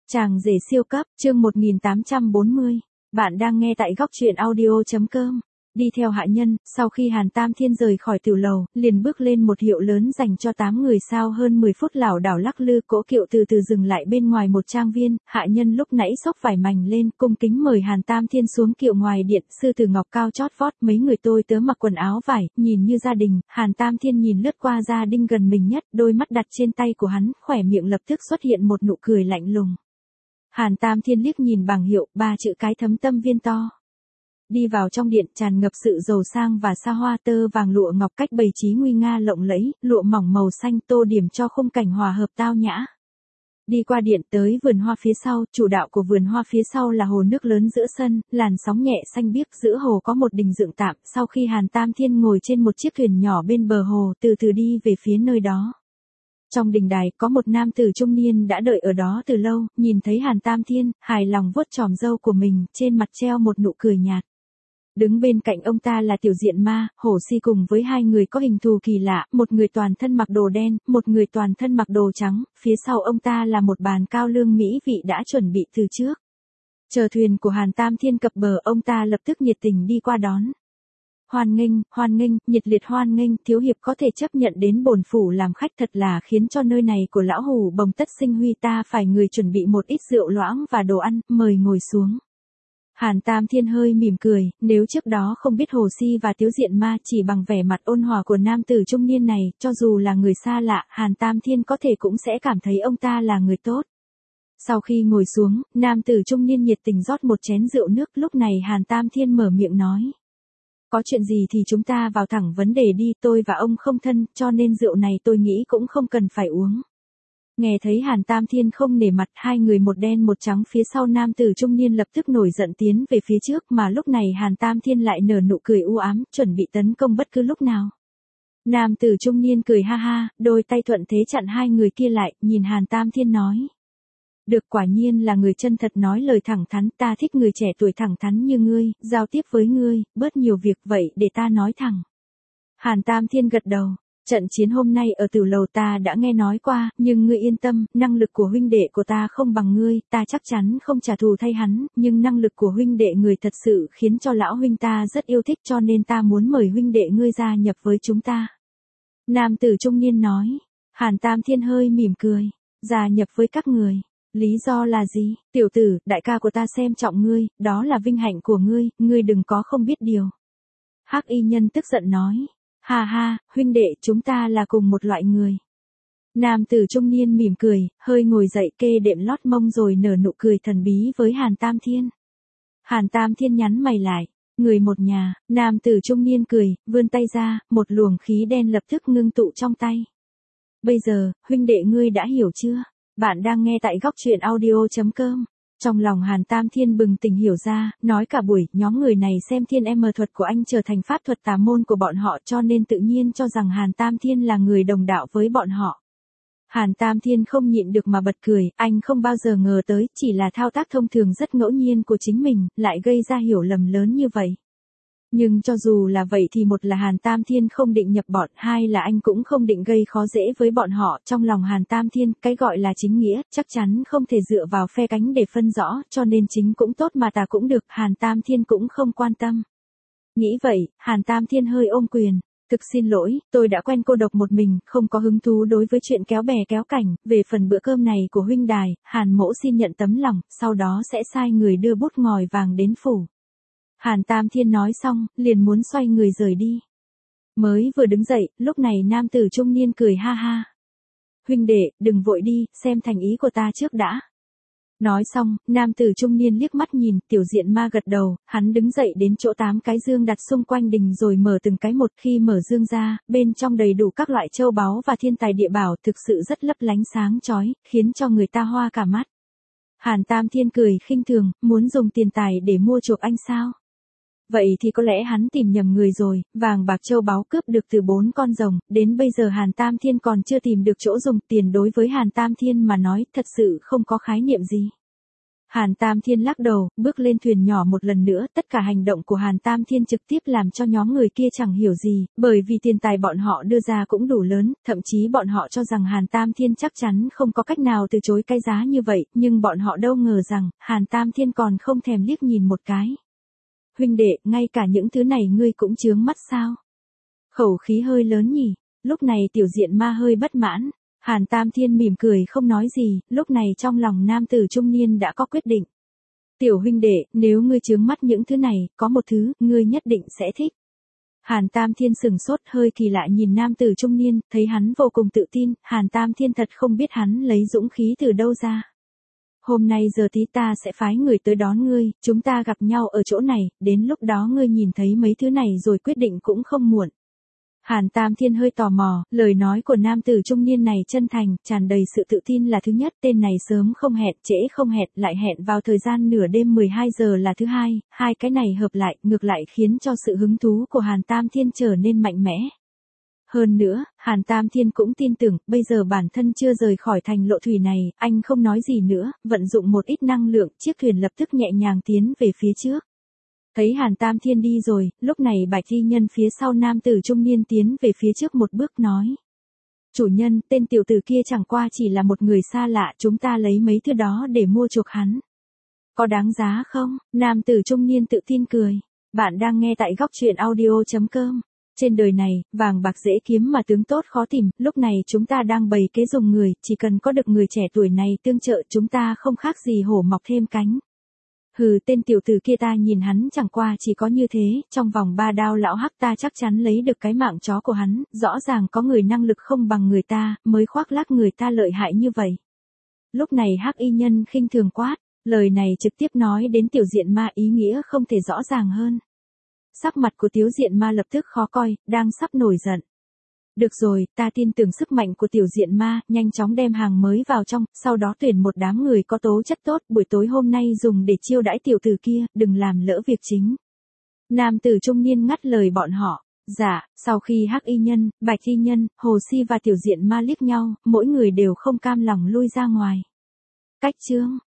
Chàng rể siêu cấp, chương 1840. Bạn đang nghe tại góc truyện audio.com. Đi theo hạ nhân, sau khi Hàn Tam Thiên rời khỏi tiểu lầu, liền bước lên một hiệu lớn dành cho 8 người sao hơn 10 phút lảo đảo lắc lư, cỗ kiệu từ từ dừng lại bên ngoài một trang viên, hạ nhân lúc nãy xốc vải mảnh lên, cung kính mời Hàn Tam Thiên xuống kiệu ngoài điện, sư tử ngọc cao chót vót, mấy người tôi tớ mặc quần áo vải, nhìn như gia đình, Hàn Tam Thiên nhìn lướt qua gia đình gần mình nhất, đôi mắt đặt trên tay của hắn, khỏe miệng lập tức xuất hiện một nụ cười lạnh lùng. Hàn Tam Thiên liếc nhìn bảng hiệu, 3 chữ cái thấm tâm viên to. Đi vào trong điện tràn ngập sự giàu sang và xa hoa, tơ vàng lụa ngọc cách bày trí nguy nga lộng lẫy, lụa mỏng màu xanh tô điểm cho khung cảnh hòa hợp tao nhã. Đi qua điện tới vườn hoa phía sau, chủ đạo của vườn hoa phía sau là hồ nước lớn giữa sân, làn sóng nhẹ xanh biếc, giữa hồ có một đình dựng tạm, sau khi Hàn Tam Thiên ngồi trên một chiếc thuyền nhỏ bên bờ hồ, từ từ đi về phía nơi đó. Trong đình đài có một nam tử trung niên đã đợi ở đó từ lâu, nhìn thấy Hàn Tam Thiên, hài lòng vuốt chòm râu của mình, trên mặt treo một nụ cười nhạt. Đứng bên cạnh ông ta là Tiểu Diện Ma, Hổ Si cùng với 2 người có hình thù kỳ lạ, một người toàn thân mặc đồ đen, một người toàn thân mặc đồ trắng, phía sau ông ta là một bàn cao lương mỹ vị đã chuẩn bị từ trước. Chờ thuyền của Hàn Tam Thiên cập bờ, ông ta lập tức nhiệt tình đi qua đón. Hoan nghênh, nhiệt liệt hoan nghênh, thiếu hiệp có thể chấp nhận đến bổn phủ làm khách, thật là khiến cho nơi này của lão hủ bồng tất sinh huy, ta phải người chuẩn bị một ít rượu loãng và đồ ăn, mời ngồi xuống. Hàn Tam Thiên hơi mỉm cười, nếu trước đó không biết Hồ Si và Tiếu Diện Ma, chỉ bằng vẻ mặt ôn hòa của nam tử trung niên này, cho dù là người xa lạ, Hàn Tam Thiên có thể cũng sẽ cảm thấy ông ta là người tốt. Sau khi ngồi xuống, nam tử trung niên nhiệt tình rót một chén rượu nước, lúc này Hàn Tam Thiên mở miệng nói. Có chuyện gì thì chúng ta vào thẳng vấn đề đi, tôi và ông không thân, cho nên rượu này tôi nghĩ cũng không cần phải uống. Nghe thấy Hàn Tam Thiên không nể mặt, 2 người một đen một trắng phía sau nam tử trung niên lập tức nổi giận tiến về phía trước, mà lúc này Hàn Tam Thiên lại nở nụ cười u ám, chuẩn bị tấn công bất cứ lúc nào. Nam tử trung niên cười ha ha, đôi tay thuận thế chặn 2 người kia lại, nhìn Hàn Tam Thiên nói. Được, quả nhiên là người chân thật, nói lời thẳng thắn, ta thích người trẻ tuổi thẳng thắn như ngươi, giao tiếp với ngươi, bớt nhiều việc, vậy để ta nói thẳng. Hàn Tam Thiên gật đầu. Trận chiến hôm nay ở Tử Lầu ta đã nghe nói qua, nhưng ngươi yên tâm, năng lực của huynh đệ của ta không bằng ngươi, ta chắc chắn không trả thù thay hắn, nhưng năng lực của huynh đệ người thật sự khiến cho lão huynh ta rất yêu thích, cho nên ta muốn mời huynh đệ ngươi gia nhập với chúng ta. Nam tử trung niên nói. Hàn Tam Thiên hơi mỉm cười. Gia nhập với các người. Lý do là gì? Tiểu tử, đại ca của ta xem trọng ngươi, đó là vinh hạnh của ngươi, ngươi đừng có không biết điều. Hắc y nhân tức giận nói. Ha ha, huynh đệ, chúng ta là cùng một loại người. Nam tử trung niên mỉm cười, hơi ngồi dậy kê đệm lót mông rồi nở nụ cười thần bí với Hàn Tam Thiên. Hàn Tam Thiên nhắn mày lại, người một nhà, nam tử trung niên cười, vươn tay ra, một luồng khí đen lập tức ngưng tụ trong tay. Bây giờ, huynh đệ ngươi đã hiểu chưa? Bạn đang nghe tại góc truyện audio.com. Trong lòng Hàn Tam Thiên bừng tỉnh hiểu ra, nói cả buổi, nhóm người này xem thiên em thuật của anh trở thành pháp thuật tà môn của bọn họ, cho nên tự nhiên cho rằng Hàn Tam Thiên là người đồng đạo với bọn họ. Hàn Tam Thiên không nhịn được mà bật cười, anh không bao giờ ngờ tới, chỉ là thao tác thông thường rất ngẫu nhiên của chính mình, lại gây ra hiểu lầm lớn như vậy. Nhưng cho dù là vậy thì một là Hàn Tam Thiên không định nhập bọn, 2 là anh cũng không định gây khó dễ với bọn họ. Trong lòng Hàn Tam Thiên, cái gọi là chính nghĩa, chắc chắn không thể dựa vào phe cánh để phân rõ, cho nên chính cũng tốt mà tà cũng được, Hàn Tam Thiên cũng không quan tâm. Nghĩ vậy, Hàn Tam Thiên hơi ôm quyền. Thực xin lỗi, tôi đã quen cô độc một mình, không có hứng thú đối với chuyện kéo bè kéo cảnh, về phần bữa cơm này của huynh đài, Hàn mỗ xin nhận tấm lòng, sau đó sẽ sai người đưa bút ngòi vàng đến phủ. Hàn Tam Thiên nói xong, liền muốn xoay người rời đi. Mới vừa đứng dậy, lúc này nam tử trung niên cười ha ha. Huynh đệ, đừng vội đi, xem thành ý của ta trước đã. Nói xong, nam tử trung niên liếc mắt nhìn, Tiểu Diện Ma gật đầu, hắn đứng dậy đến chỗ 8 cái dương đặt xung quanh đình rồi mở từng cái một, khi mở dương ra, bên trong đầy đủ các loại châu báu và thiên tài địa bảo, thực sự rất lấp lánh sáng chói, khiến cho người ta hoa cả mắt. Hàn Tam Thiên cười khinh thường, muốn dùng tiền tài để mua chuộc anh sao? Vậy thì có lẽ hắn tìm nhầm người rồi, vàng bạc châu báu cướp được từ 4 con rồng, đến bây giờ Hàn Tam Thiên còn chưa tìm được chỗ dùng, tiền đối với Hàn Tam Thiên mà nói, thật sự không có khái niệm gì. Hàn Tam Thiên lắc đầu, bước lên thuyền nhỏ một lần nữa, tất cả hành động của Hàn Tam Thiên trực tiếp làm cho nhóm người kia chẳng hiểu gì, bởi vì tiền tài bọn họ đưa ra cũng đủ lớn, thậm chí bọn họ cho rằng Hàn Tam Thiên chắc chắn không có cách nào từ chối cái giá như vậy, nhưng bọn họ đâu ngờ rằng, Hàn Tam Thiên còn không thèm liếc nhìn một cái. Huynh đệ, ngay cả những thứ này ngươi cũng chướng mắt sao? Khẩu khí hơi lớn nhỉ, lúc này Tiểu Diện Ma hơi bất mãn. Hàn Tam Thiên mỉm cười không nói gì, lúc này trong lòng nam tử trung niên đã có quyết định. Tiểu huynh đệ, nếu ngươi chướng mắt những thứ này, có một thứ, ngươi nhất định sẽ thích. Hàn Tam Thiên sừng sốt hơi kỳ lạ nhìn nam tử trung niên, thấy hắn vô cùng tự tin, Hàn Tam Thiên thật không biết hắn lấy dũng khí từ đâu ra. Hôm nay giờ tí ta sẽ phái người tới đón ngươi, chúng ta gặp nhau ở chỗ này, đến lúc đó ngươi nhìn thấy mấy thứ này rồi quyết định cũng không muộn. Hàn Tam Thiên hơi tò mò, lời nói của nam tử trung niên này chân thành, tràn đầy sự tự tin là thứ nhất, tên này sớm không hẹn, trễ không hẹn, lại hẹn vào thời gian nửa đêm 12 giờ là thứ hai, hai cái này hợp lại, ngược lại khiến cho sự hứng thú của Hàn Tam Thiên trở nên mạnh mẽ. Hơn nữa, Hàn Tam Thiên cũng tin tưởng, bây giờ bản thân chưa rời khỏi thành lộ thủy này, anh không nói gì nữa, vận dụng một ít năng lượng, chiếc thuyền lập tức nhẹ nhàng tiến về phía trước. Thấy Hàn Tam Thiên đi rồi, lúc này Bạch Y Nhân phía sau nam tử trung niên tiến về phía trước một bước nói. Chủ nhân, tên tiểu tử kia chẳng qua chỉ là một người xa lạ, chúng ta lấy mấy thứ đó để mua chuộc hắn. Có đáng giá không? Nam tử trung niên tự tin cười. Bạn đang nghe tại góc truyện audio.com. Trên đời này, vàng bạc dễ kiếm mà tướng tốt khó tìm, lúc này chúng ta đang bày kế dùng người, chỉ cần có được người trẻ tuổi này tương trợ chúng ta không khác gì hổ mọc thêm cánh. Hừ, tên tiểu tử kia ta nhìn hắn chẳng qua chỉ có như thế, trong vòng 3 đao lão hắc ta chắc chắn lấy được cái mạng chó của hắn, rõ ràng có người năng lực không bằng người ta, mới khoác lác người ta lợi hại như vậy. Lúc này Hắc Y Nhân khinh thường quát, lời này trực tiếp nói đến Tiểu Diện Ma ý nghĩa không thể rõ ràng hơn. Sắc mặt của Tiểu Diện Ma lập tức khó coi, đang sắp nổi giận. Được rồi, ta tin tưởng sức mạnh của Tiểu Diện Ma, nhanh chóng đem hàng mới vào trong, sau đó tuyển một đám người có tố chất tốt, buổi tối hôm nay dùng để chiêu đãi tiểu tử kia, đừng làm lỡ việc chính. Nam tử trung niên ngắt lời bọn họ. Dạ, sau khi Hắc Y Nhân, Bạch Y Nhân, Hồ Si và Tiểu Diện Ma liếc nhau, mỗi người đều không cam lòng lui ra ngoài. Cách chương